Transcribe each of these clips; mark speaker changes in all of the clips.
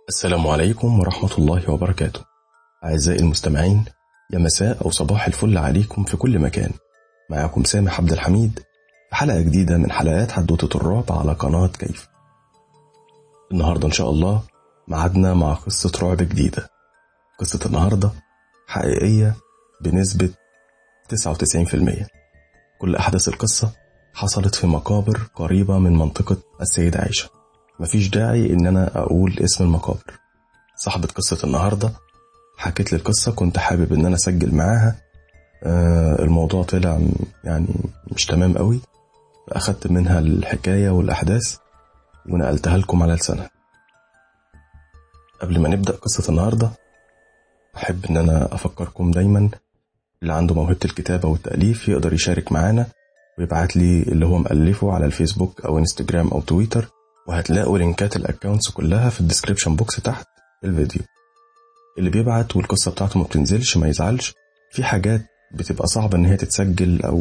Speaker 1: السلام عليكم ورحمة الله وبركاته. أعزائي المستمعين، يا مساء أو صباح الفل عليكم في كل مكان. معكم سامح عبد الحميد في حلقة جديدة من حلقات حدوتة الرعب على قناة كيف. النهاردة إن شاء الله معدنا مع قصة رعب جديدة. قصة النهاردة حقيقية بنسبة 99%. كل أحداث القصة حصلت في مقابر قريبة من منطقة السيدة عائشة. مفيش داعي إن أنا أقول اسم المقابر. صاحبة قصة النهاردة حكيت لي القصة، كنت حابب إن أنا أسجل معاها. الموضوع طلع يعني مش تمام قوي، فأخدت منها الحكاية والأحداث ونقلتها لكم على لسانها. قبل ما نبدأ قصة النهاردة أحب إن أنا أفكركم دايما اللي عنده موهبة الكتابة والتأليف يقدر يشارك معانا ويبعت لي اللي هو مألفه على الفيسبوك أو انستجرام أو تويتر، وهتلاقوا لينكات الأكاونتس كلها في الديسكريبشن بوكس تحت الفيديو. اللي بيبعت والقصة بتاعته ما بتنزلش ما يزعلش، في حاجات بتبقى صعبة إن هي تتسجل أو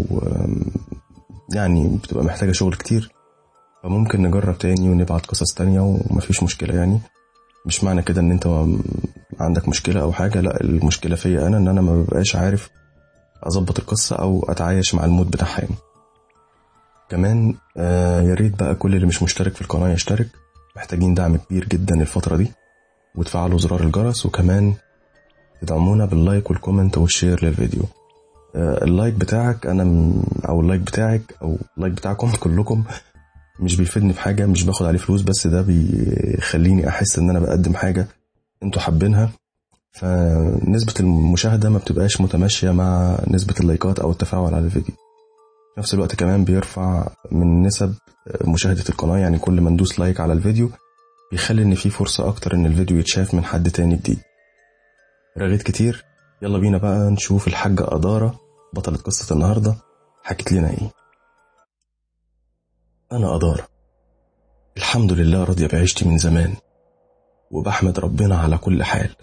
Speaker 1: يعني بتبقى محتاجة شغل كتير، فممكن نجرب تاني ونبعت قصص تانية ومفيش مشكلة. يعني مش معنى كده إن أنت عندك مشكلة أو حاجة، لا، المشكلة فيا أنا إن أنا ما ببقاش عارف أظبط القصة أو أتعايش مع المود بتاعها. يعني كمان يا ريت بقى كل اللي مش مشترك في القناة يشترك، محتاجين دعم كبير جدا الفترة دي، وتفعلوا زرار الجرس، وكمان تدعمونا باللايك والكومنت والشير للفيديو. اللايك بتاعك أنا أو اللايك بتاعك أو اللايك بتاعكم كلكم مش بيفيدني في حاجة، مش باخد عليه فلوس، بس ده بيخليني أحس إن أنا بقدم حاجة انتوا حابينها، فنسبة المشاهدة ما بتبقاش متماشية مع نسبة اللايكات أو التفاعل على الفيديو. في نفس الوقت كمان بيرفع من نسب مشاهدة القناة، يعني كل ما ندوس لايك على الفيديو بيخلي ان في فرصة اكتر ان الفيديو يتشاف من حد تاني جديد. رغيت كتير، يلا بينا بقى نشوف الحاجة أدارة بطلة قصة النهاردة حكت لنا ايه. انا أدارة، الحمد لله راضية بعيشتي من زمان وبحمد ربنا على كل حال.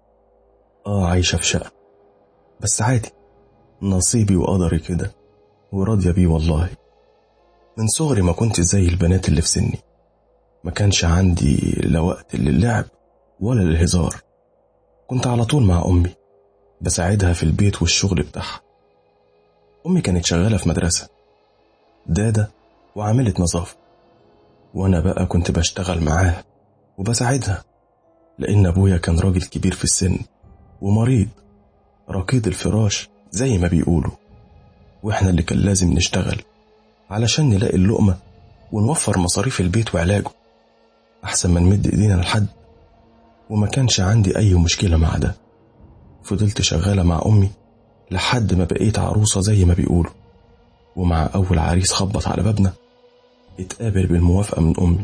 Speaker 1: عايشة في شقة بس عادي، نصيبي وقدري كده وراضية بيه والله. من صغري ما كنت زي البنات اللي في سني، ما كانش عندي لا وقت للعب ولا للهزار. كنت على طول مع أمي بساعدها في البيت والشغل بتاعها. أمي كانت شغالة في مدرسة دادة وعاملة نظافة، وأنا بقى كنت بشتغل معاها وبساعدها، لأن أبويا كان راجل كبير في السن ومريض ركيد الفراش زي ما بيقولوا، وإحنا اللي كان لازم نشتغل علشان نلاقي اللقمة ونوفر مصاريف البيت وعلاجه، أحسن ما نمد إيدينا لحد. وما كانش عندي أي مشكلة مع ده. فضلت شغالة مع أمي لحد ما بقيت عروسة زي ما بيقولوا، ومع أول عريس خبط على بابنا اتقابل بالموافقة من أمي.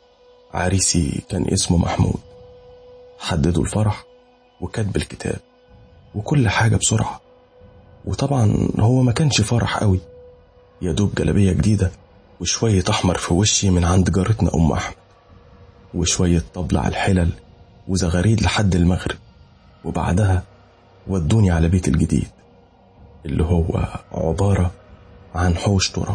Speaker 1: عريسي كان اسمه محمود. حددوا الفرح وكتب الكتاب وكل حاجة بسرعة، وطبعا هو ما كانش فرح قوي، يدوب جلابية جديدة وشوية أحمر في وشي من عند جارتنا أم أحمد، وشوية طبل على الحلل وزغاريد لحد المغرب، وبعدها ودوني على بيت الجديد اللي هو عبارة عن حوش تراب.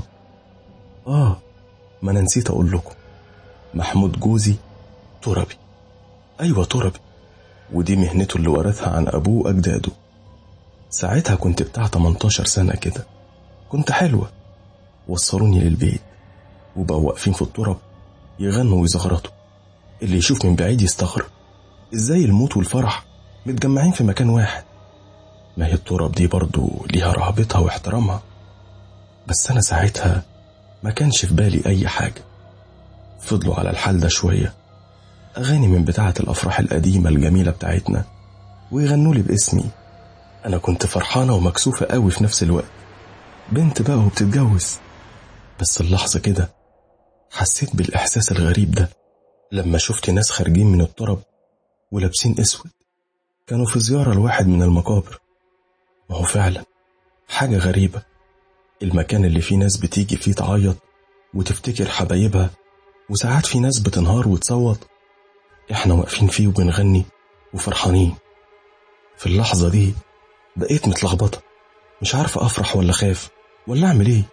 Speaker 1: ما أنا نسيت أقول لكم، محمود جوزي تربي. أيوة تربي، ودي مهنته اللي ورثها عن أبوه أجداده. ساعتها كنت بتاع 18 سنة كده، كنت حلوة. وصلوني للبيت وبقوا واقفين في التراب يغنوا ويزغرطوا. اللي يشوف من بعيد يستغرب ازاي الموت والفرح متجمعين في مكان واحد. ما هي التراب دي برضو ليها رهبتها واحترامها، بس أنا ساعتها ما كانش في بالي أي حاجة. فضلوا على الحال ده شوية، أغاني من بتاعة الأفراح القديمة الجميلة بتاعتنا، ويغنوا لي باسمي. أنا كنت فرحانة ومكسوفة قوي في نفس الوقت، بنت بقى وبتتجوز. بس اللحظة كده حسيت بالإحساس الغريب ده لما شفت ناس خارجين من التراب ولابسين اسود، كانوا في زيارة لواحد من المقابر. ما هو فعلا حاجة غريبة، المكان اللي فيه ناس بتيجي فيه تعيط وتفتكر حبايبها، وساعات في ناس بتنهار وتصوت، احنا واقفين فيه وبنغني وفرحانين. في اللحظة دي بقيت متلخبطة، مش عارفة أفرح ولا خاف ولا أعمل إيه.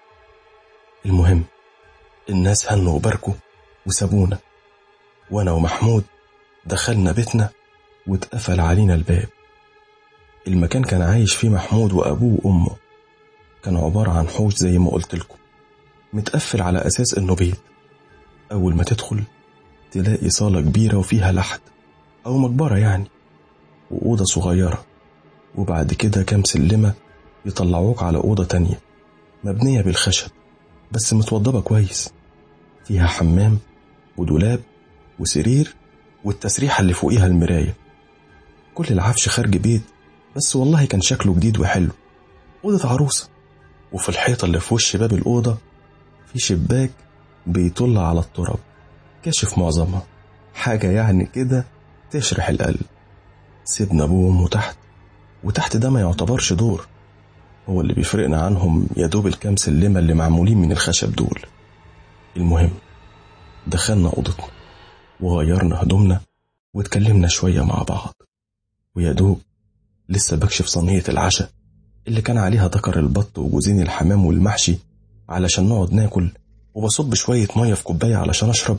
Speaker 1: المهم الناس هنوا وباركوا وسابونا، وأنا ومحمود دخلنا بيتنا واتقفل علينا الباب. المكان كان عايش فيه محمود وأبوه وأمه، كان عبارة عن حوش زي ما قلت لكم، متقفل على أساس إنه بيت. أول ما تدخل تلاقي صالة كبيرة وفيها لحد أو مقبرة يعني، وأوضة صغيرة، وبعد كده كام سلمة يطلعوك على أوضة تانية مبنية بالخشب بس متوضبة كويس، فيها حمام ودولاب وسرير والتسريحة اللي فوقيها المراية. كل العفش خارج بيت، بس والله كان شكله جديد وحلو، أوضة عروسة. وفي الحيطة اللي في وش باب الأوضة في شباك بيطل على التراب كاشف معظمها، حاجة يعني كده تشرح القلب. سيبنا أبوه وأمه تحت، وتحت ده ما يعتبرش دور، هو اللي بيفرقنا عنهم يا دوب الكام سلمة اللي معمولين من الخشب دول. المهم دخلنا أوضتنا وغيرنا هدومنا واتكلمنا شوية مع بعض، ويا دوب لسه بكشف صينية العشاء اللي كان عليها ذكر البط وجوزين الحمام والمحشي علشان نقعد ناكل، وبصب شوية مية في كوباية علشان أشرب.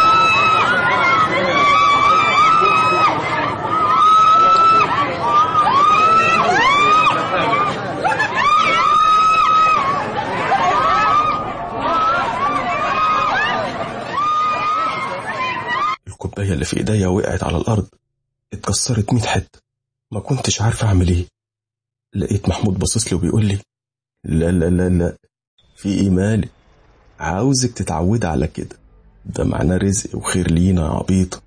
Speaker 1: الكوباية اللي في إيديا وقعت على الأرض، اتكسرت 100 حتة، ما كنتش عارف أعمل إيه. لقيت محمود باصص لي وبيقول لي لا لا لا لا، في إيه مالك؟ عاوزك تتعود على كده، ده معناه رزق وخير لينا يا عبيط.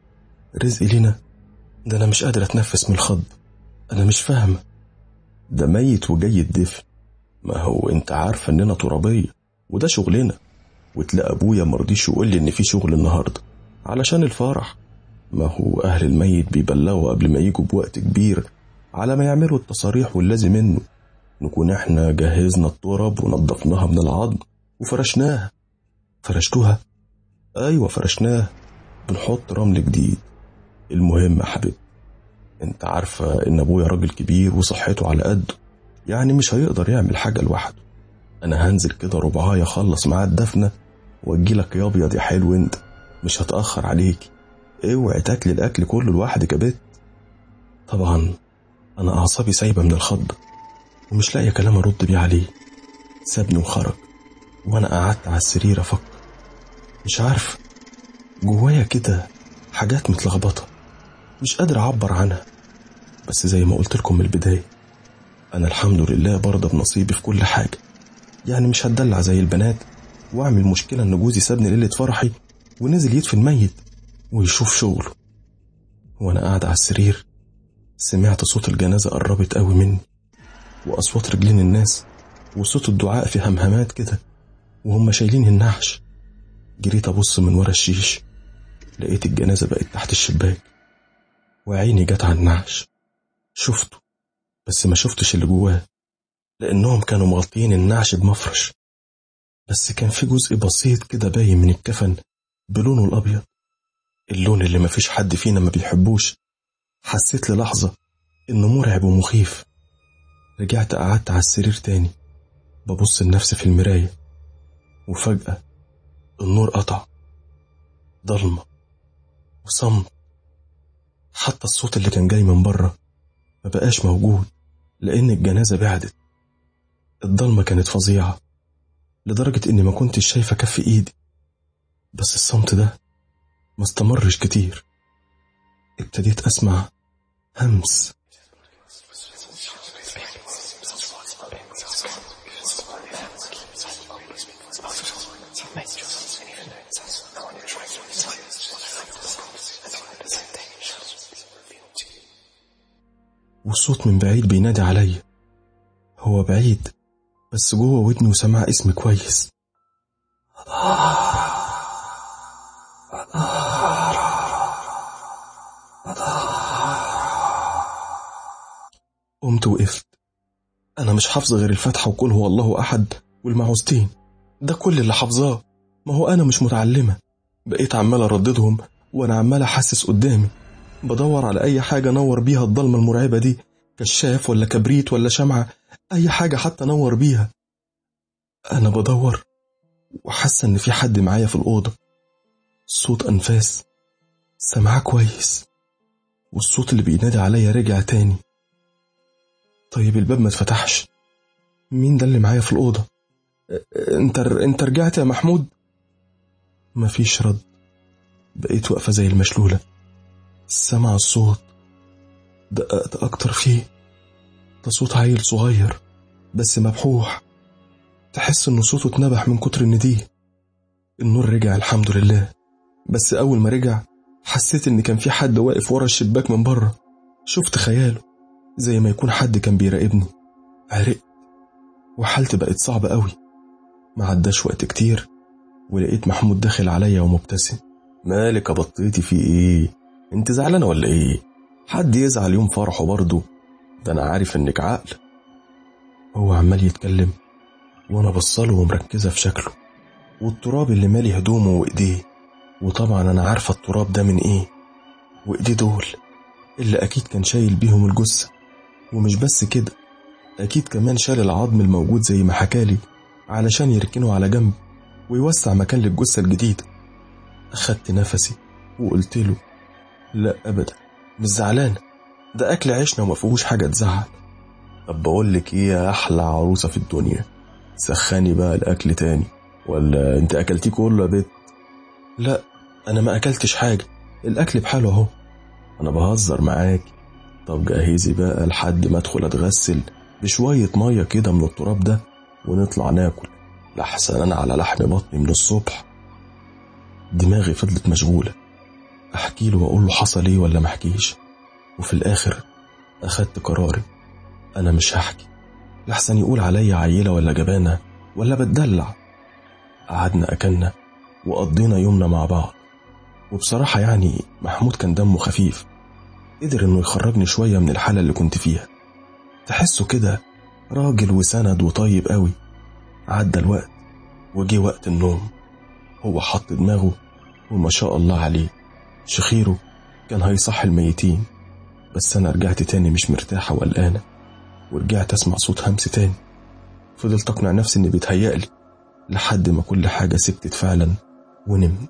Speaker 1: رزق لينا؟ ده أنا مش قادر أتنفس من الخض، أنا مش فاهمة. ده ميت وجاي الدفن، ما هو أنت عارفة إننا ترابية وده شغلنا، وتلاقي أبويا مرضيش يقول لي إن في شغل النهاردة علشان الفرح. ما هو أهل الميت بيبلغوا قبل ما يجوا بوقت كبير على ما يعملوا التصاريح واللازم منه، نكون احنا جهزنا التراب ونضفناها من العظم وفرشناها. فرشتوها؟ أيوة فرشناها، بنحط رمل جديد. المهم يا حبيبي، انت عارفة ان ابويا راجل كبير وصحته على قده، يعني مش هيقدر يعمل حاجة لوحده. انا هنزل كده ربعاية اخلص معاه الدفنة واجيلك يا ابيض يا حلو، انت مش هتأخر عليك، اوعي تاكلي الاكل كله لوحدك يا بت. طبعا انا اعصابي سايبة من الخض ومش لاقي كلام ارد بيه عليه. سابني وخرج، وانا قعدت على السرير افكر، مش عارف، جوايا كده حاجات متلخبطة مش قادر اعبر عنها. بس زي ما قلت لكم من البداية، انا الحمد لله برضه بنصيبي في كل حاجة، يعني مش هتدلع زي البنات واعمل مشكلة ان جوزي سابني ليلة فرحي ونزل يدفن ميت ويشوف شغله. وانا قاعد على السرير سمعت صوت الجنازة قربت قوي مني، واصوات رجلين الناس، وصوت الدعاء في همهمات كده وهم شايلين النعش. جريت ابص من ورا الشيش، لقيت الجنازة بقت تحت الشباك، وعيني جت على النعش. شفته بس ما شفتش اللي جواه، لأنهم كانوا مغطيين النعش بمفرش، بس كان في جزء بسيط كده باين من الكفن بلونه الأبيض، اللون اللي ما فيش حد فينا ما بيحبوش. حسيت للحظة إنه مرعب ومخيف. رجعت قعدت على السرير تاني ببص لنفسي في المراية، وفجأة النور قطع، ضلمة وصمت. حتى الصوت اللي كان جاي من بره ما بقاش موجود، لأن الجنازة بعدت. الضلمة كانت فظيعة لدرجة إني ما كنتش شايفة كف إيدي. بس الصمت ده ما استمرش كتير، ابتديت أسمع همس. والصوت من بعيد بينادي عليا. هو بعيد بس جوه ودني وسمع اسمي كويس. قمت وقفت. أنا مش حافظة غير الفاتحة وقل هو الله أحد والمعوذتين، ده كل اللي حافظاه. ما هو أنا مش متعلمة. بقيت عمال أرددهم وأنا عمال أحسس قدامي، بدور على أي حاجة نور بيها الضلمة المرعبة دي، كشاف ولا كبريت ولا شمعة، أي حاجة حتى نور بيها. أنا بدور وحاسة إن في حد معايا في الأوضة. صوت أنفاس سامعاه كويس، والصوت اللي بينادي عليا رجع تاني. طيب الباب ما اتفتحش، مين ده اللي معايا في الأوضة؟ انت رجعت يا محمود؟ مفيش رد. بقيت واقفة زي المشلولة، سامع الصوت، دققت أكتر فيه. ده صوت عيل صغير بس مبحوح، تحس إنه صوته اتنبح من كتر النديه. النور رجع الحمد لله، بس أول ما رجع حسيت إن كان في حد واقف ورا الشباك من بره. شفت خياله، زي ما يكون حد كان بيراقبني. عرقت وحالتي بقت صعبة قوي. ما عداش وقت كتير ولقيت محمود داخل عليا ومبتسم. مالك يا بطيتي، في ايه؟ انت زعلانة ولا ايه؟ حد يزعل يوم فرحه برضه؟ ده انا عارف انك عقل. هو عمال يتكلم وانا بصله ومركزة في شكله والتراب اللي مالي هدومه وايديه. وطبعا انا عارفة التراب ده من ايه. وايديه دول اللي اكيد كان شايل بيهم الجثة. ومش بس كده، اكيد كمان شال العظم الموجود زي ما حكالي علشان يركنه على جنب ويوسع مكان للجثة الجديدة. أخدت نفسي وقلت له لا أبدا، مش زعلان، ده أكل عيشنا وما فيهوش حاجة تزعل. طب بقولك إيه يا أحلى عروسة في الدنيا، سخني بقى الأكل تاني، ولا أنت أكلتيه كله يا بت؟ لا أنا ما أكلتش حاجة، الأكل بحاله أهو. أنا بهزر معاك. طب جهزي بقى لحد ما أدخل أتغسل بشوية مية كده من التراب ده ونطلع ناكل، لحسن أنا على لحم بطني من الصبح. دماغي فضلت مشغولة، أحكي له وأقول له حصل إيه ولا محكيش. وفي الآخر أخدت قراري، أنا مش هحكي لحسن يقول عليا عيلة ولا جبانة ولا بتدلع. قعدنا أكلنا وقضينا يومنا مع بعض. وبصراحة يعني محمود كان دمه خفيف، قدر إنه يخرجني شوية من الحالة اللي كنت فيها. تحسه كده راجل وسند وطيب قوي. عدى الوقت وجي وقت النوم. هو حط دماغه وما شاء الله عليه شخيره كان هيصحي الميتين. بس أنا رجعت تاني مش مرتاحة وقلقانة، ورجعت أسمع صوت همس تاني. فضلت أقنع نفسي إني بيتهيألي لحد ما كل حاجة سكتت فعلا ونمت.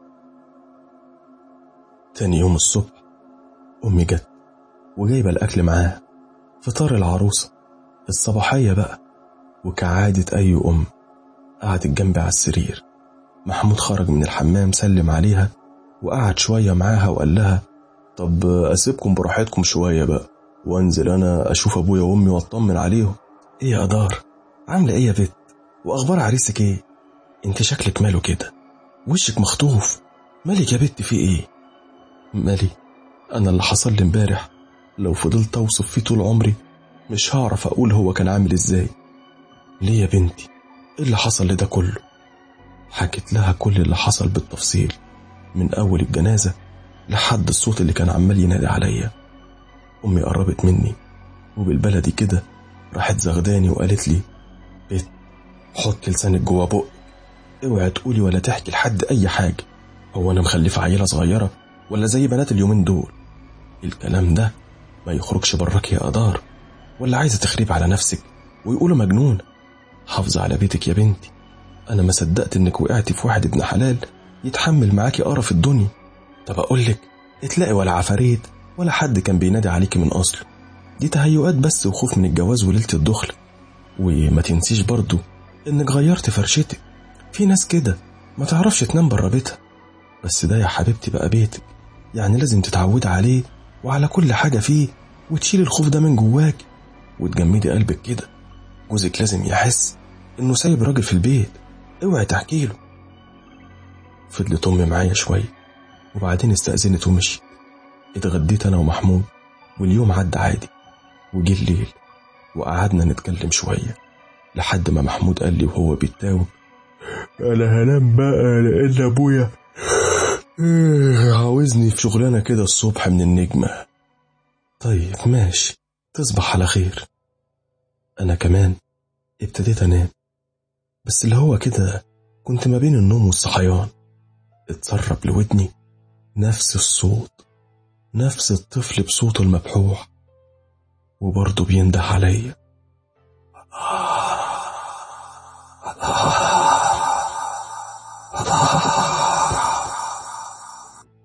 Speaker 1: تاني يوم الصبح أمي جت وجايبة الأكل معاها، فطار العروسة الصباحية بقى. وكعادة أي أم قعدت جنبي على السرير. محمود خرج من الحمام سلم عليها وقعد شوية معاها وقال لها طب أسيبكم براحتكم شوية بقى وانزل أنا أشوف أبويا وأمي واطمن عليهم. إيه يا أدار، عاملة إيه يا بت؟ وأخبار عريسك إيه؟ انت شكلك ماله كده، وشك مخطوف، مالك يا بت في إيه؟ مالي؟ أنا اللي حصل لي امبارح لو فضلت أوصف فيه طول عمري مش هعرف أقول هو كان عامل إزاي. ليه يا بنتي؟ إيه اللي حصل لده كله؟ حكيت لها كل اللي حصل بالتفصيل، من أول الجنازة لحد الصوت اللي كان عمال ينادي عليا. أمي قربت مني وبالبلدي كده راحت زغداني وقالت لي بت، حط لسانك جوا بقك، اوعي تقولي ولا تحكي لحد أي حاجة. هو أنا مخلفة عيلة صغيرة ولا زي بنات اليومين دول؟ الكلام ده ما يخرجش براك يا أدار، ولا عايزة تخريب على نفسك ويقولوا مجنون؟ حافظ على بيتك يا بنتي. أنا ما صدقت إنك وقعتي في واحد ابن حلال يتحمل معاكي قرف الدنيا. طب أقولك اتلاقي ولا عفاريت ولا حد كان بينادي عليكي من أصله، دي تهيؤات بس وخوف من الجواز وليلة الدخل. وما تنسيش برضو إنك غيرت فرشتك. في ناس كده ما تعرفش تنام برا بيتها، بس ده يا حبيبتي بقى بيتك، يعني لازم تتعود عليه وعلى كل حاجة فيه وتشيل الخوف ده من جواك وتجمدي قلبك كده. جوزك لازم يحس إنه سايب راجل في البيت، اوعي تحكي له. فضلت أمي معايا شوية وبعدين استأذنت ومشي. اتغديت أنا ومحمود واليوم عدى عادي. وجي الليل وقعدنا نتكلم شوية لحد ما محمود قال لي وهو بيتاوب أنا هنام بقى لأن أبويا عاوزني في شغلانة كده الصبح من النجمة. طيب ماشي، تصبح على خير. أنا كمان ابتديت أنام، بس اللي هو كده كنت ما بين النوم والصحيان. اتسرب لودني نفس الصوت، نفس الطفل بصوته المبحوح، وبرضه بينده عليا.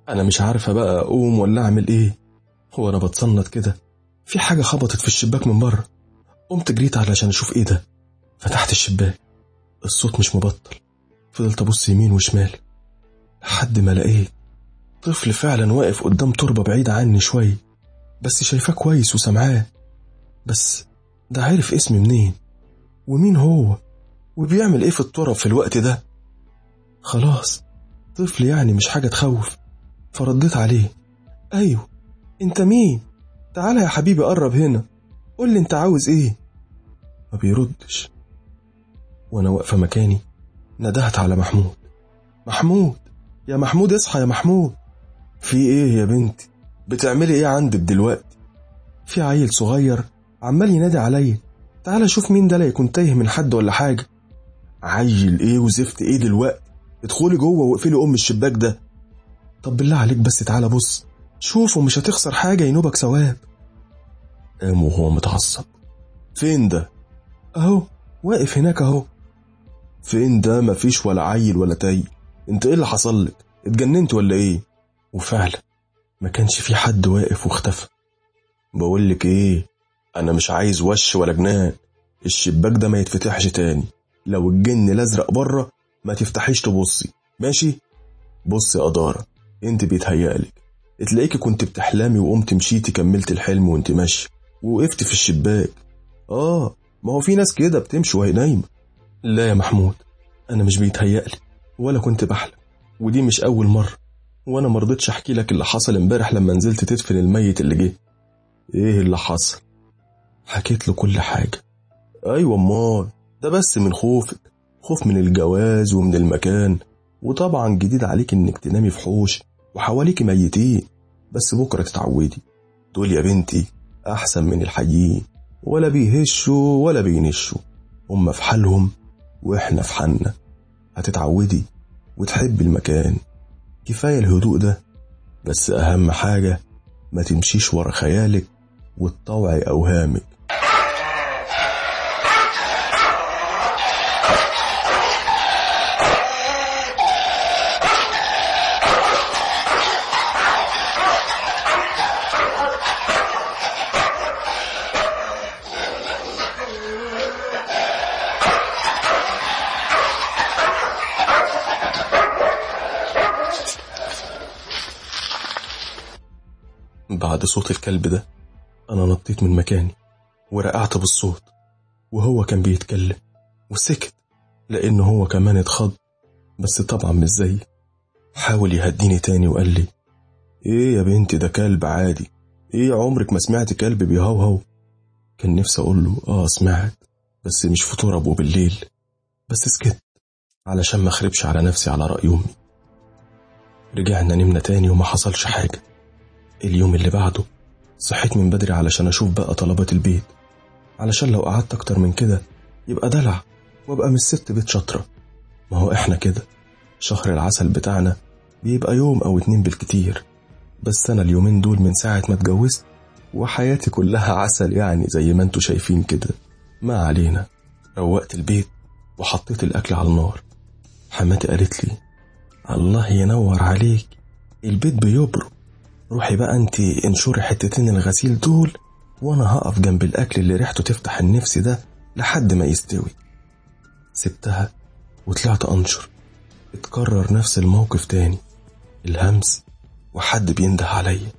Speaker 1: أنا مش عارفة بقى أقوم ولا أعمل إيه. هو أنا بتصنت كده في حاجة خبطت في الشباك من بره. قمت جريت علشان أشوف إيه ده. فتحت الشباك، الصوت مش مبطل. فضلت أبص يمين وشمال لحد ما لقيت طفل فعلا واقف قدام تربة بعيدة عني شوية، بس شايفاه كويس وسمعاه. بس ده عارف اسمي منين ومين هو وبيعمل ايه في التراب في الوقت ده. خلاص طفل يعني مش حاجة تخوف. فرديت عليه: ايوه انت مين؟ تعالى يا حبيبي قرب هنا، قول لي انت عاوز ايه. ما بيردش. وانا واقفة مكاني ندهت على محمود: محمود يا محمود اصحى يا محمود. في ايه يا بنتي؟ بتعملي ايه عندك دلوقتي؟ في عيل صغير عمال ينادي عليا، تعالى شوف مين ده، لا يكون تايه من حد ولا حاجة. عيل ايه وزفت ايه دلوقتي؟ ادخلي جوه واقفلي الشباك ده. طب بالله عليك بس تعالى بص شوفه، مش هتخسر حاجة ينوبك ثواب. قام وهو متعصب: فين ده؟ اهو واقف هناك اهو. فين ده؟ مفيش ولا عيل ولا تايه. انت ايه اللي حصل لك؟ اتجننت ولا ايه؟ وفعلا ما كانش في حد واقف واختفى. بقولك ايه، انا مش عايز وش ولا جنان. الشباك ده ما يتفتحش تاني. لو الجن الازرق بره ما تفتحيش تبصي، ماشي؟ بصي يا قدارة، انت بيتهيألك. تلاقيكي كنت بتحلمي وقمت مشيتي كملت الحلم وانت ماشي ووقفت في الشباك. ما هو في ناس كده بتمشي وهي نايمة. لا يا محمود، انا مش بيتهيألي ولا كنت بحلم، ودي مش اول مرة. وانا مرضتش احكي لك اللي حصل امبارح لما نزلت تدفن الميت اللي جه. ايه اللي حصل؟ حكيت له كل حاجة. ايوه امال، ده بس من خوفك، خوف من الجواز ومن المكان، وطبعا جديد عليك انك تنامي في حوش وحواليك ميتين. بس بكرة تتعودي. دول يا بنتي احسن من الحيين، ولا بيهشوا ولا بينشوا. هم في حالهم واحنا في حالنا. هتتعودي وتحبي المكان. كفاية الهدوء ده. بس اهم حاجة ما تمشيش ورا خيالك وتطوعي اوهامك. بعد صوت الكلب ده أنا نطيت من مكاني ورقعت بالصوت، وهو كان بيتكلم وسكت لأنه هو كمان اتخض، بس طبعا مش زي. حاول يهديني تاني وقال لي: إيه يا بنتي ده كلب عادي. إيه عمرك ما سمعت كلب بيهوهو؟ كان نفسي أقول له سمعت، بس مش في تراب وبالليل. بس سكت علشان ما أخربش على نفسي على رأي أمي. رجعنا نمنا تاني وما حصلش حاجة. اليوم اللي بعده صحيت من بدري علشان أشوف بقى طلبات البيت، علشان لو قعدت أكتر من كده يبقى دلع وابقى مش ست بيت شاطرة. ما هو إحنا كده، شهر العسل بتاعنا بيبقى يوم أو 2 بالكتير. بس أنا اليومين دول من ساعة ما اتجوزت وحياتي كلها عسل، يعني زي ما انتوا شايفين كده. ما علينا. روقت البيت وحطيت الأكل على النار. حماتي قالت لي: الله ينور عليك، البيت بيبرق. روحي بقى انتي انشري حتتين الغسيل دول، وانا هقف جنب الاكل اللي ريحته تفتح النفس ده لحد ما يستوي. سبتها وطلعت انشر. اتكرر نفس الموقف تاني، الهمس وحد بينده عليا: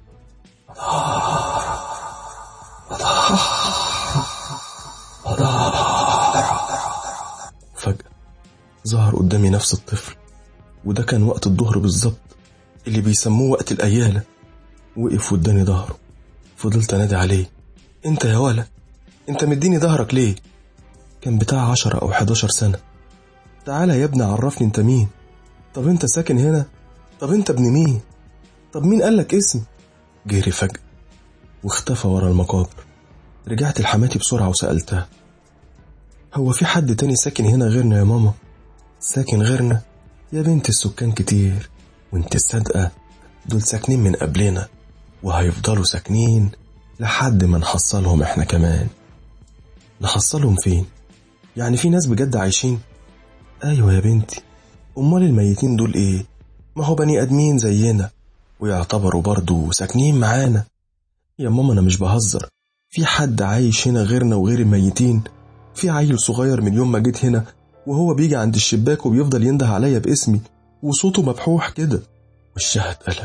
Speaker 1: فجأة ظهر قدامي نفس الطفل، وده كان وقت الظهر بالظبط اللي بيسموه وقت الأيالة. وقف واداني ظهره. فضلت انادي عليه: انت يا ولا، انت مديني ظهرك ليه؟ كان بتاع 10 أو 11 سنة. تعالى يا ابني عرفني انت مين. طب انت ساكن هنا؟ طب انت ابن مين؟ طب مين قالك اسمي؟ جري فجأة واختفى ورا المقابر. رجعت لحماتي بسرعة وسألتها: هو في حد تاني ساكن هنا غيرنا يا ماما؟ ساكن غيرنا؟ يا بنت السكان كتير، وانت الصادقة دول ساكنين من قبلنا وهيفضلوا ساكنين لحد ما نحصلهم احنا كمان. نحصلهم فين؟ يعني في ناس بجد عايشين؟ ايوه يا بنتي، امال الميتين دول ايه؟ ما هو بني ادمين زينا ويعتبروا برضو ساكنين معانا. يا ماما أنا مش بهزر، في حد عايش هنا غيرنا وغير الميتين؟ في عيل صغير من يوم ما جيت هنا وهو بيجي عند الشباك وبيفضل ينده عليا باسمي وصوته مبحوح كده. وشها اتقلب.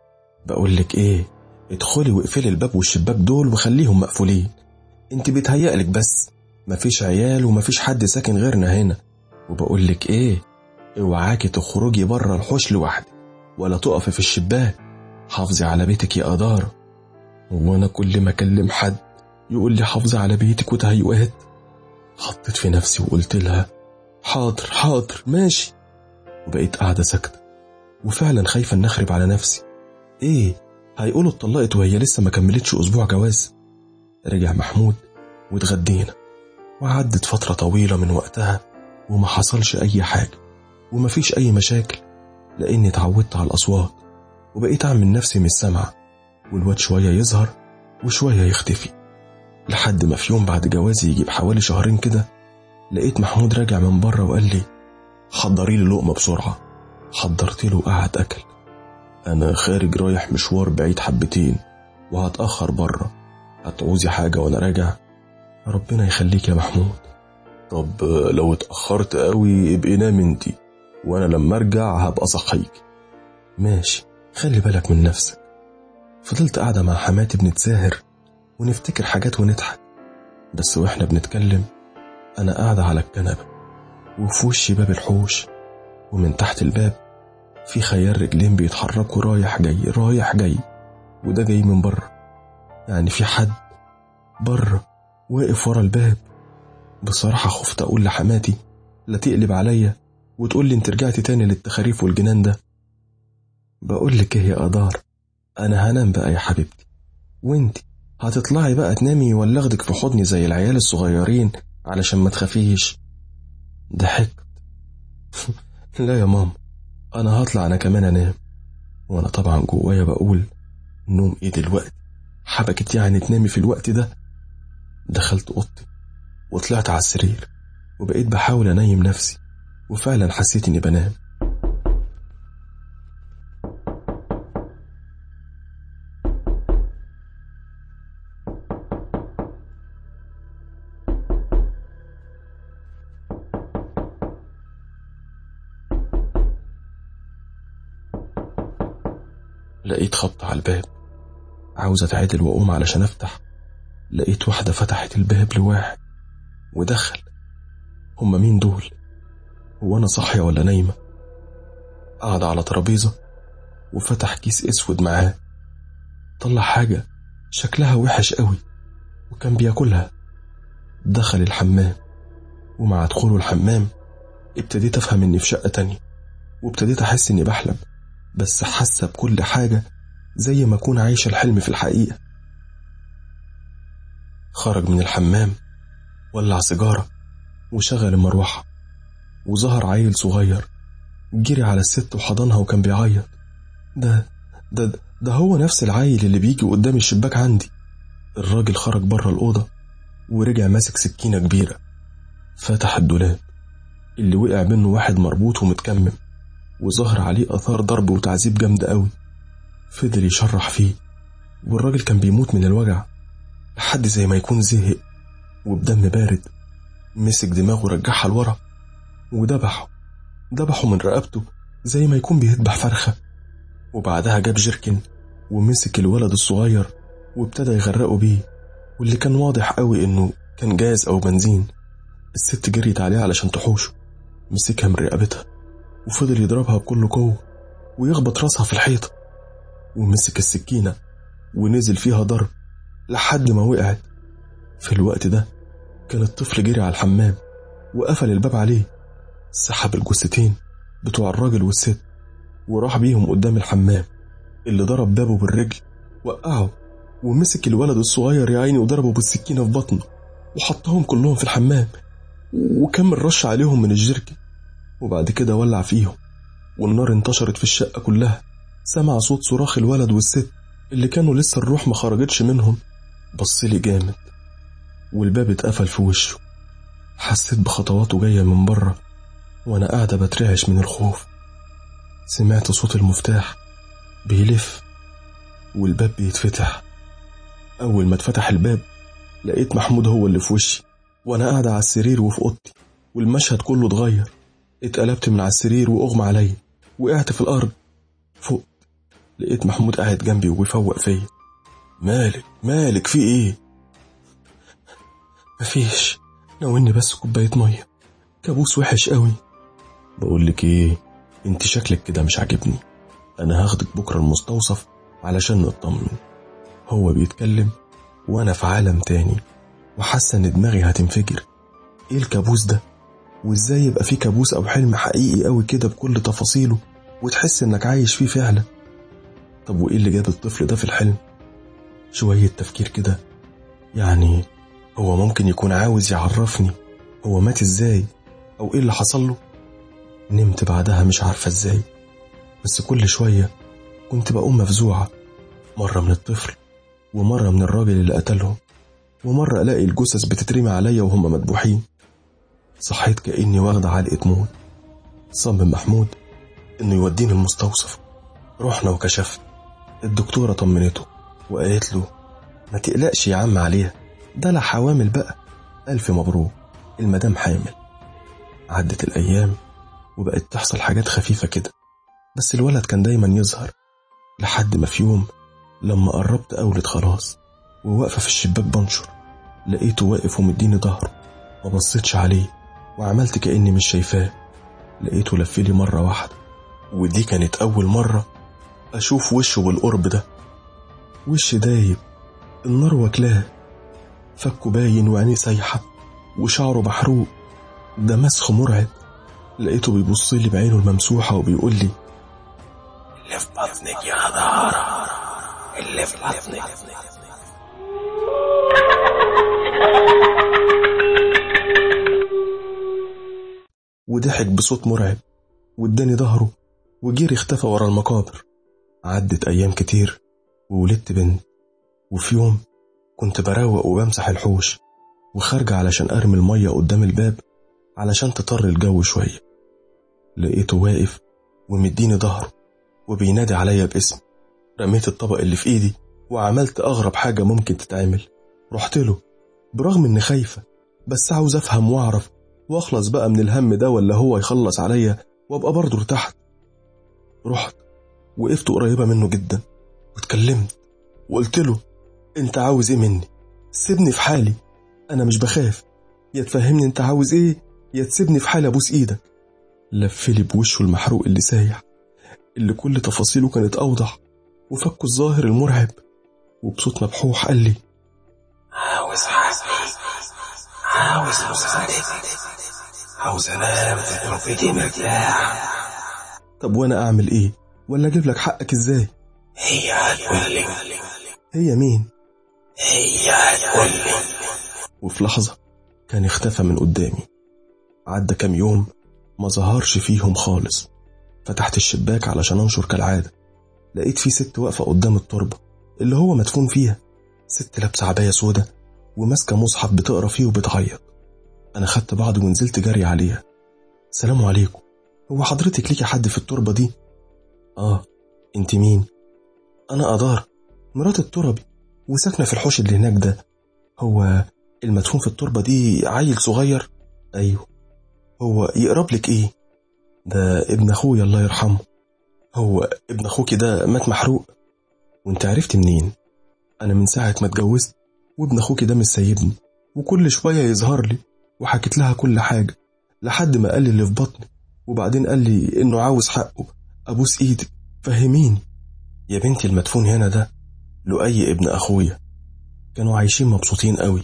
Speaker 1: بقولك ايه، ادخلي واقفلي الباب والشباك دول وخليهم مقفولين. انت بيتهيألك بس، مفيش عيال ومفيش حد ساكن غيرنا هنا. وبقولك ايه، اوعاكي تخرجي بره الحوش لوحدك ولا تقفي في الشباك، حافظي على بيتك يا أدارة. وانا كل ما اكلم حد يقول لي حافظي على بيتك وتهيؤات. حطيت في نفسي وقلت لها حاضر حاضر ماشي، وبقيت قاعدة ساكتة وفعلا خايفة ان اخرب على نفسي. ايه هيقولوا اتطلقت وهي لسه ما كملتش اسبوع جواز. رجع محمود واتغدينا، وعدت فترة طويلة من وقتها وما حصلش اي حاجة ومفيش اي مشاكل، لاني اتعودت على الاصوات وبقيت اعمل نفسي مش سامعة، والواد شوية يظهر وشوية يختفي، لحد ما في يوم بعد جوازي يجيب حوالي شهرين كده لقيت محمود راجع من بره وقال لي حضري لي لقمة بسرعة. حضرت له وقعد أكل. أنا خارج رايح مشوار بعيد حبتين وهتأخر بره، هتعوزي حاجة وأنا راجع؟ ربنا يخليك يا محمود. طب لو اتأخرت قوي ابقي نام انتي وأنا لما أرجع هبقى صحيك. ماشي، خلي بالك من نفسك. فضلت قاعدة مع حماتي بنتساهر ونفتكر حاجات ونضحك، بس واحنا بنتكلم أنا قاعدة على الكنبة وفي وشي باب الحوش، ومن تحت الباب في خيال رجلين بيتحركوا رايح جاي رايح جاي، وده جاي من بره، يعني في حد بره واقف ورا الباب. بصراحة خفت أقول لحماتي لا تقلب عليا وتقول لي انت رجعتي تاني للتخاريف والجنان ده. بقول لك ايه يا أدار، أنا هنام بقى يا حبيبتي، وانتي هتطلعي بقى تنامي ولا اخدك في حضني زي العيال الصغيرين علشان ما تخافيش؟ ضحكت. لا يا ماما، أنا هطلع أنا كمان أنام. وأنا طبعا جوايا بقول نوم إيه دلوقتي، حبكت يعني تنامي في الوقت ده؟ دخلت أوضتي وطلعت على السرير وبقيت بحاول أنيم نفسي، وفعلا حسيت إني بنام. لقيت خبط على الباب، عاوز أتعدل وأقوم علشان أفتح، لقيت واحدة فتحت الباب لواحد ودخل. هما مين دول؟ هو أنا صاحية ولا نايمة؟ قعد على ترابيزة وفتح كيس أسود معاه، طلع حاجة شكلها وحش قوي وكان بياكلها. دخل الحمام، ومع دخوله الحمام ابتديت أفهم إني في شقة تانية، وابتديت أحس إني بحلم، بس حاسة بكل حاجة زي ما أكون عايشة الحلم في الحقيقة. خرج من الحمام، ولع سيجارة وشغل المروحة، وظهر عيل صغير جري على الست وحضنها وكان بيعيط. ده هو نفس العيل اللي بيجي قدام الشباك عندي. الراجل خرج بره الأوضة ورجع ماسك سكينة كبيرة، فتح الدولاب اللي وقع منه واحد مربوط ومتكمم وظهر عليه أثار ضرب وتعذيب جامد قوي. فضل يشرح فيه والراجل كان بيموت من الوجع، لحد زي ما يكون زهق وبدم بارد مسك دماغه ورجعها لورا ودبحه من رقبته زي ما يكون بيذبح فرخة. وبعدها جاب جيركن ومسك الولد الصغير وابتدى يغرقه بيه، واللي كان واضح قوي انه كان جاز او بنزين. الست جريت عليه علشان تحوشه، مسكها من رقبتها وفضل يضربها بكل قوة ويخبط راسها في الحيطة، ومسك السكينة ونزل فيها ضرب لحد ما وقعت. في الوقت ده كان الطفل جري على الحمام وقفل الباب عليه، سحب الجثتين بتوع الراجل والست وراح بيهم قدام الحمام اللي ضرب بابه بالرجل وقعه، ومسك الولد الصغير يا عيني وضربه بالسكينة في بطنه وحطهم كلهم في الحمام وكمل رش عليهم من الجركن. وبعد كده ولع فيهم والنار انتشرت في الشقة كلها. سمع صوت صراخ الولد والست اللي كانوا لسه الروح ما خرجتش منهم. بصلي جامد والباب اتقفل في وشه. حسيت بخطواته جاية من بره وانا قاعدة بترعش من الخوف. سمعت صوت المفتاح بيلف والباب بيتفتح. أول ما اتفتح الباب لقيت محمود هو اللي في وشي، وأنا قاعدة على السرير وفي أوضتي، والمشهد كله اتغير. اتقلبت من على السرير وأغمى عليا، وقعت في الأرض. فوق لقيت محمود قاعد جنبي وبيفوق فيا. مالك في ايه؟ مفيش، ناولني بس كوباية مية، كابوس وحش قوي. بقولك ايه، انت شكلك كده مش عاجبني، انا هاخدك بكرة المستوصف علشان نطمن. هو بيتكلم وانا في عالم تاني، وحاسة ان دماغي هتنفجر. ايه الكابوس ده؟ وازاي يبقى فيه كابوس او حلم حقيقي قوي كده بكل تفاصيله وتحس انك عايش فيه فعلا؟ طب وايه اللي جاب الطفل ده في الحلم؟ شوية تفكير كده، يعني هو ممكن يكون عاوز يعرفني هو مات ازاي او ايه اللي حصل له. نمت بعدها مش عارفة ازاي، بس كل شوية كنت بقوم مفزوعة، مرة من الطفل ومرة من الراجل اللي قتلهم، ومرة الاقي الجثث بتترمي عليا وهم مذبوحين. صحيت كأني واخدة علقة موت. صمم محمود انه يوديني المستوصف. رحنا وكشفت. الدكتورة طمنته وقالت له ما تقلقش يا عم عليها، ده لا حوامل بقى، ألف مبروك، المدام حامل. عدت الأيام وبقت تحصل حاجات خفيفة كده، بس الولد كان دايما يظهر، لحد ما في يوم لما قربت أولد خلاص وواقفة في الشباك بنشر، لقيته واقف ومديني ظهره. ما بصيتش عليه وعملت كأني مش شايفاه. لقيته لفلي مرة واحدة، ودي كانت أول مرة أشوف وشه بالقرب ده. وش دايب، النار واكلاه، فكه باين وعينيه سايحة وشعره محروق، ده مسخ مرعب. لقيته بيبص لي بعينه الممسوحة وبيقول لي اللي في بطنك يا هدارة، اللي في بطنك. وضحك بصوت مرعب واداني ظهره وجيري اختفى ورا المقابر. عدت أيام كتير وولدت بنت. وفي يوم كنت بروق وبمسح الحوش وخارجة علشان أرمي المية قدام الباب علشان تطر الجو شوية، لقيته واقف ومديني ظهره وبينادي عليا باسم. رميت الطبق اللي في ايدي وعملت أغرب حاجة ممكن تتعمل، رحت له برغم اني خايفة، بس عاوز أفهم وأعرف وأخلص بقى من الهم ده، ولا هو يخلص عليا وأبقى برضه ارتحت. رحت وقفت قريبة منه جدا واتكلمت وقلت له انت عاوز ايه مني؟ سيبني في حالي، انا مش بخاف، يا تفهمني انت عاوز ايه يا تسيبني في حالي ابوس ايدك. لفلي بوشه المحروق اللي سايح، اللي كل تفاصيله كانت اوضح، وفكه الظاهر المرعب، وبصوت مبحوح قال لي عاوز حقي، عاوز مساعدتي، عاوز انام في غرفتي مرتاح. طب وانا اعمل ايه؟ ولا اجيب لك حقك ازاي؟ هي هتقول لي. هي مين؟ هي هتقول لي. وفي لحظة كان اختفى من قدامي. عدى كام يوم ما ظهرش فيهم خالص. فتحت الشباك علشان انشر كالعادة، لقيت في ست واقفة قدام التربة اللي هو مدفون فيها. ست لابسة عباية سودة وماسكة مصحف بتقرا فيه وبتعيط. انا خدت بعضي ونزلت جري عليها. سلام عليكم، هو حضرتك ليكي حد في التربة دي؟ اه، انت مين؟ انا أدار، مرات التربي، وساكنة في الحوش اللي هناك ده. هو المدفون في التربة دي عيل صغير؟ ايوه. هو يقرب لك ايه؟ ده ابن اخويا الله يرحمه. هو ابن اخوكي ده مات محروق؟ وانت عرفت منين؟ انا من ساعة ما اتجوزت وابن اخوكي ده مش سايبني، وكل شوية يظهر لي، وحكيت لها كل حاجة لحد ما قال لي اللي في بطني، وبعدين قال لي انه عاوز حقه، ابوس ايدك فهميني. يا بنتي المدفون هنا ده لؤي ابن اخويا، كانوا عايشين مبسوطين قوي.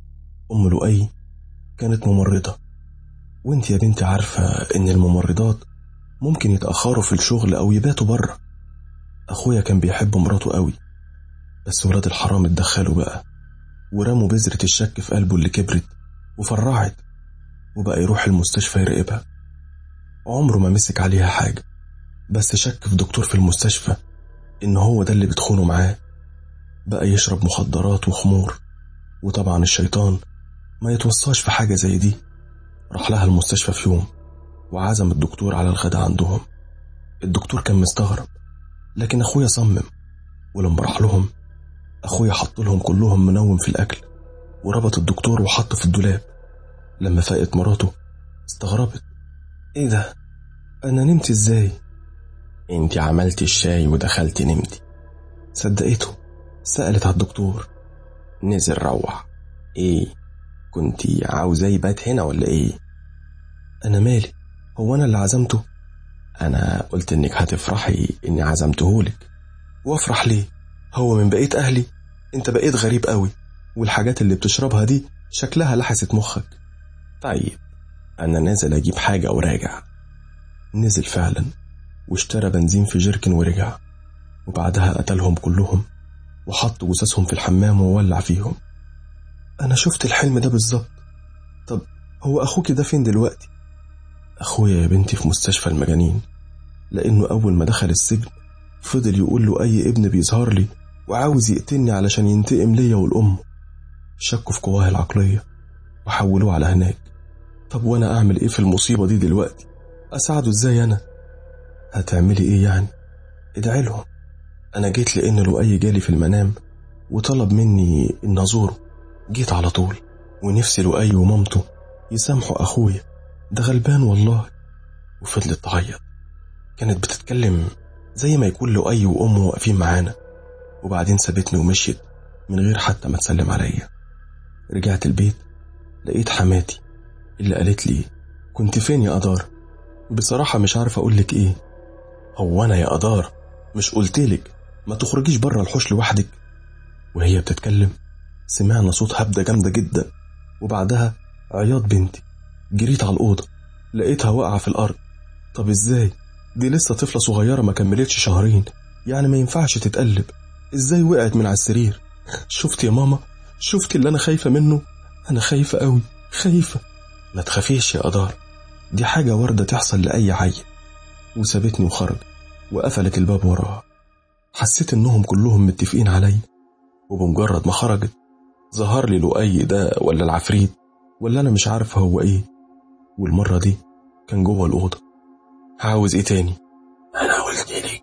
Speaker 1: ام لؤي كانت ممرضة، وانت يا بنتي عارفة ان الممرضات ممكن يتأخروا في الشغل او يباتوا بره. اخويا كان بيحب مراته قوي، بس ولاد الحرام اتدخلوا بقى ورموا بذرة الشك في قلبه اللي كبرت وفرعت، وبقى يروح المستشفى يراقبها. عمره ما مسك عليها حاجة، بس شك في دكتور في المستشفى إن هو ده اللي بتخونه معاه. بقى يشرب مخدرات وخمور، وطبعا الشيطان ما يتوصاش في حاجة زي دي. راح لها المستشفى في يوم وعزم الدكتور على الغداء عندهم. الدكتور كان مستغرب لكن أخويا صمم، ولما راح لهم أخويا حط لهم كلهم منوم في الأكل وربط الدكتور وحطه في الدولاب. لما فاقت مراته استغربت، إيه ده؟ أنا نمت إزاي؟ انتي عملتي الشاي ودخلتي نمتي. صدقته، سألت على الدكتور. نزل روح. ايه كنتي عاوزاه يبات هنا ولا ايه؟ انا مالي، هو انا اللي عزمته؟ انا قلت انك هتفرحي اني عزمتهولك. وافرح ليه؟ هو من بقيت اهلي؟ انت بقيت غريب قوي، والحاجات اللي بتشربها دي شكلها لحست مخك. طيب انا نازل اجيب حاجة وراجع. نزل فعلا واشترى بنزين في جيركن ورجع، وبعدها قتلهم كلهم وحط جثثهم في الحمام وولع فيهم. أنا شفت الحلم ده بالظبط. طب هو أخوك ده فين دلوقتي؟ أخويا يا بنتي في مستشفى المجانين، لأنه أول ما دخل السجن فضل يقول له أي ابن بيظهر لي وعاوز يقتلني علشان ينتقم ليا والأم. شكوا في قواه العقلية وحولوه على هناك. طب وأنا أعمل إيه في المصيبة دي دلوقتي؟ أساعده إزاي أنا؟ هتعملي إيه يعني؟ ادعي لهم. أنا جيت لأن لؤي جالي في المنام وطلب مني إن أزوره. جيت على طول، ونفسي لؤي ومامته يسامحوا أخويا، ده غلبان والله. وفضلت تعيط، كانت بتتكلم زي ما يكون لؤي وأمه واقفين معانا. وبعدين سابتني ومشيت من غير حتى ما تسلم عليا. رجعت البيت لقيت حماتي اللي قالت لي كنت فين يا أدار؟ بصراحة مش عارف أقولك إيه. هو أنا يا أدار مش قلتلك ما تخرجيش برا الحوش لوحدك؟ وهي بتتكلم سمعنا صوت هبدة جامدة جدا، وبعدها عياط بنتي. جريت على الأوضة لقيتها واقعة في الأرض. طب إزاي؟ دي لسه طفلة صغيرة ما كملتش شهرين، يعني ما ينفعش تتقلب. إزاي وقعت من على السرير؟ شفت يا ماما؟ شفت اللي أنا خايفة منه؟ أنا خايفة قوي، خايفة. ما تخافيش يا أدار، دي حاجة واردة تحصل لأي عيل. وسابتني وخرج وقفلت الباب وراها. حسيت إنهم كلهم متفقين علي. وبمجرد ما خرجت ظهر لي لؤي ده ولا العفريت ولا أنا مش عارف هو إيه، والمرة دي كان جوه الأوضة. عاوز إيه تاني؟
Speaker 2: أنا قلت لك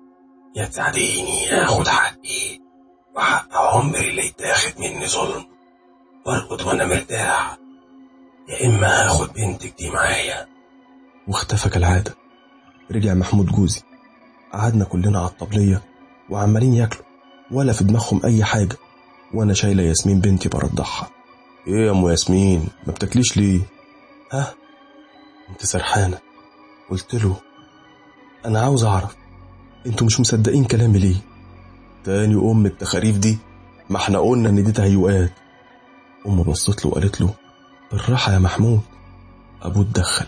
Speaker 2: يا تساعديني آخد حقي وحق عمري اللي يتاخد مني ظلم وارقد وأنا مرتاح، يا إما آخد بنتك دي معايا.
Speaker 1: واختفى كالعادة. رجع محمود جوزي، قعدنا كلنا على الطبلية وعمالين ياكلوا ولا في دماغهم أي حاجة، وأنا شايلة ياسمين بنتي برضعها. إيه يا أم ياسمين ما بتاكليش ليه؟ ها؟ أنت سرحانة. قلت له أنا عاوز أعرف أنتوا مش مصدقين كلامي ليه؟ تاني أم التخاريف دي، ما احنا قلنا إن دي تهيؤات. أم بصت له وقالت له بالراحة يا محمود. أبوه اتدخل.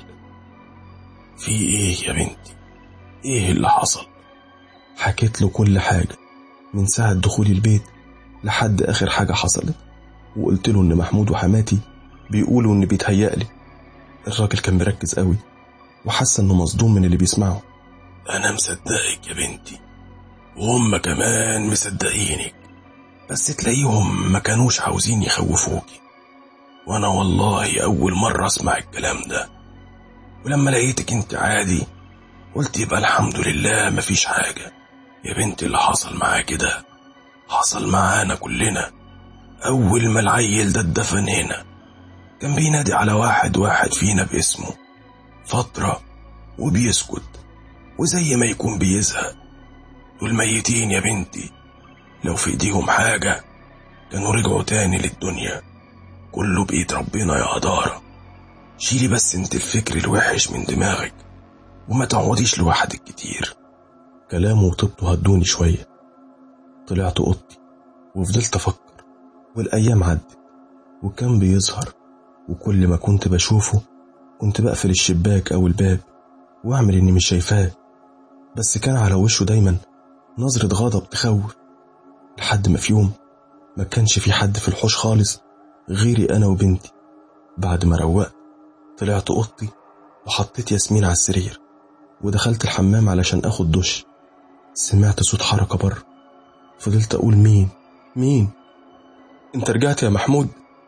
Speaker 2: في إيه يا بنتي؟ إيه اللي حصل؟
Speaker 1: حكيت له كل حاجة من ساعة دخولي البيت لحد آخر حاجة حصلت، وقلت له إن محمود وحماتي بيقولوا إن بيتهيألي. الراجل كان مركز قوي وحس إنه مصدوم من اللي بيسمعه.
Speaker 2: أنا مصدقك يا بنتي، وهم كمان مصدقينك، بس تلاقيهم ما كانوش عاوزين يخوفوكي. وأنا والله أول مرة أسمع الكلام ده، ولما لقيتك انت عادي قلت يبقى الحمد لله مفيش حاجة. يا بنتي اللي حصل معاكي ده حصل معانا كلنا. أول ما العيل ده اتدفن هنا كان بينادي على واحد فينا باسمه فترة وبيسكت، وزي ما يكون بيزهق. والميتين يا بنتي لو في ايديهم حاجة كانوا رجعوا تاني للدنيا. كله بإيد ربنا يا أدارة. شيلي بس انت الفكر الوحش من دماغك وما تقعديش لوحدك كتير.
Speaker 1: كلامه وطبطه هدوني شوية. طلعت أوضتي وفضلت أفكر، والأيام عدت وكان بيظهر، وكل ما كنت بشوفه كنت بقفل الشباك أو الباب وأعمل إني مش شايفاه، بس كان على وشه دايما نظرة غضب تخوف. لحد ما في يوم ما كانش في حد في الحوش خالص غيري أنا وبنتي. بعد ما روقت طلعت أوضتي وحطيت ياسمين على السرير ودخلت الحمام علشان أخد دش. سمعت صوت حركة بره، فضلت أقول مين؟ انت رجعت يا محمود؟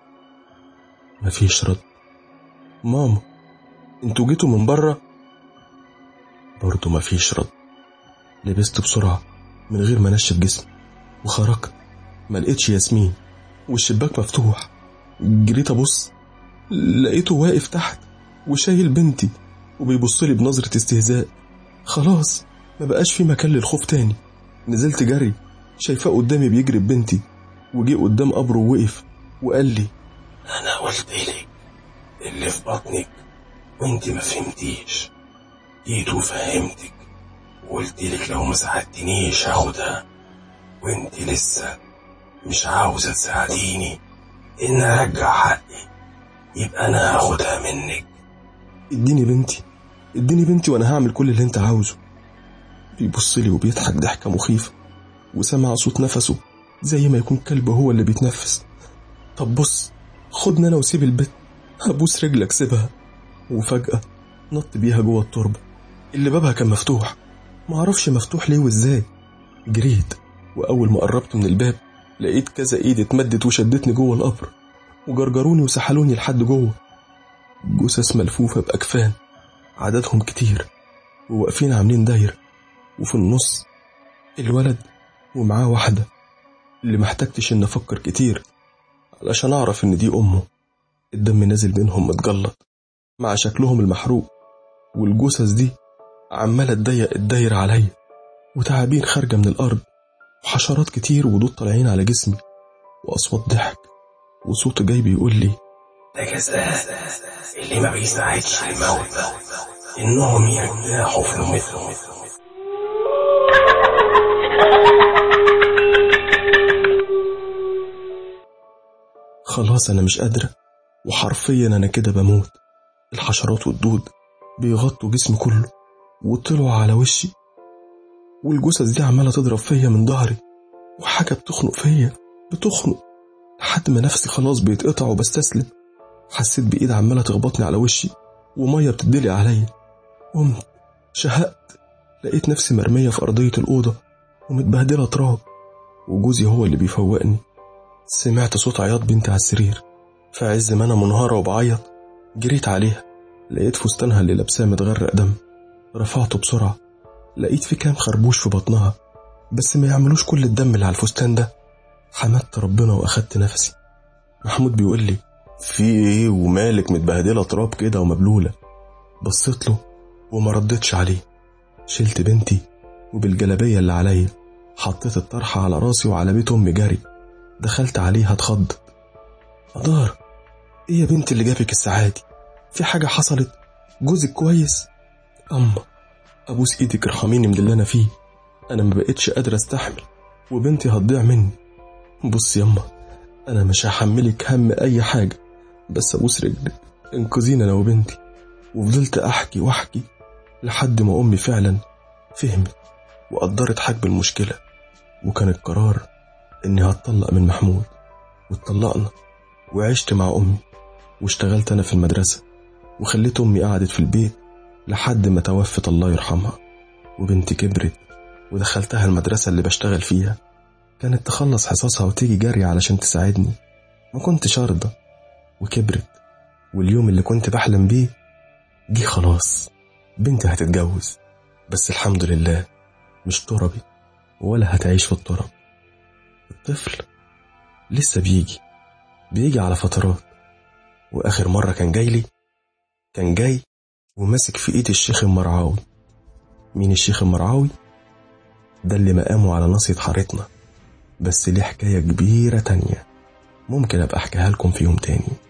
Speaker 1: مفيش رد. ماما انتوا جيتوا من بره؟ برضو مفيش رد. لبست بسرعة من غير ما انشف جسمي، وخرجت ما لقيتش ياسمين والشباك مفتوح. جريت ابص، لقيته واقف تحت وشايل بنتي وبيبصلي بنظرة استهزاء. خلاص ما بقاش في مكان للخوف تاني. نزلت جري، شايفاه قدامي بيجري ببنتي، وجي قدام قبره ووقف وقال لي:
Speaker 2: انا قلت لك اللي في بطنك وانت ما فهمتيش. جيت وفهمتك وقلت لك لو ما ساعدتنيش هاخدها، وانت لسه مش عاوزة تساعديني ان ارجع حقي، يبقى انا هاخدها منك.
Speaker 1: اديني بنتي، اديني بنتي وانا هعمل كل اللي انت عاوزه. بيبصلي وبيضحك ضحكة مخيفة، وسمع صوت نفسه زي ما يكون كلب هو اللي بيتنفس. طب بص، خدني انا وسيب البيت، هبوس رجلك سيبها. وفجأة نط بيها جوه التربة اللي بابها كان مفتوح، معرفش مفتوح ليه وازاي. جريت، واول ما قربت من الباب لقيت كذا ايد اتمدت وشدتني جوه القبر، وجرجروني وسحلوني لحد جوه. جثث ملفوفة بأكفان، عددهم كتير وواقفين عاملين دايرة، وفي النص الولد ومعاه واحدة اللي محتاجتش ان افكر كتير علشان اعرف ان دي امه. الدم نازل بينهم متجلط مع شكلهم المحروق، والجثث دي عمالة تضيق الدايرة عليا، وتعابين خارجة من الارض، وحشرات كتير ودود طالعين على جسمي، واصوات ضحك، وصوت جاي بيقول لي:
Speaker 2: ده جزاء اللي ما بيساعدش الموتى انهم يرتاحوا في نومتهم.
Speaker 1: خلاص انا مش قادرة، وحرفيا انا كده بموت. الحشرات والدود بيغطوا جسمي كله وطلعوا على وشي، والجثث دي عمالة تضرب فيا من ظهري، وحاجة بتخنق فيا، بتخنق لحد ما نفسي خلاص بيتقطع وبستسلم. حسيت بإيد عمالة تخبطني على وشي ومية بتدلق عليا. قمت شهقت، لقيت نفسي مرمية في أرضية الأوضة ومتبهدلة تراب، وجوزي هو اللي بيفوقني. سمعت صوت عياط بنتي على السرير، في عز ما أنا منهارة وبعيط جريت عليها، لقيت فستانها اللي لابساه متغرق دم. رفعته بسرعة، لقيت في كام خربوش في بطنها، بس ما يعملوش كل الدم اللي على الفستان ده. حمدت ربنا وأخدت نفسي. محمود بيقول لي: في ايه ومالك متبهدلة تراب كده ومبلولة؟ بصيت له وما ردتش عليه. شلت بنتي وبالجلابية اللي عليا حطيت الطرحة على راسي وعلى بيت أمي جري. دخلت عليها اتخضت: أدار، ايه يا بنتي اللي جابك الساعة دي؟ في حاجة حصلت؟ جوزك كويس؟ أبوس ايدك ارحميني من اللي أنا فيه، أنا ما بقتش قادرة استحمل وبنتي هتضيع مني. بص يما، أنا مش هحملك هم أي حاجة، بس أبوس رجلك انقذينا أنا وبنتي. وفضلت أحكي وأحكي لحد ما أمي فعلا فهمت وقدرت حجم المشكلة، وكان القرار إني هتطلق من محمود. واتطلقنا، وعشت مع أمي، واشتغلت أنا في المدرسة، وخليت أمي قعدت في البيت لحد ما توفت الله يرحمها. وبنتي كبرت ودخلتها المدرسة اللي بشتغل فيها، كانت تخلص حصصها وتيجي جري علشان تساعدني، ما كنتش أرضى. وكبرت، واليوم اللي كنت بحلم بيه جه خلاص، بنتي هتتجوز، بس الحمد لله مش تربي ولا هتعيش في التراب. الطفل لسه بيجي على فترات. وآخر مرة كان جاي وماسك في ايد الشيخ المرعاوي. مين الشيخ المرعاوي؟ ده اللي مقامه على ناصية حارتنا، بس ليه حكاية كبيرة تانية ممكن أبقى أحكيها لكم في يوم تاني.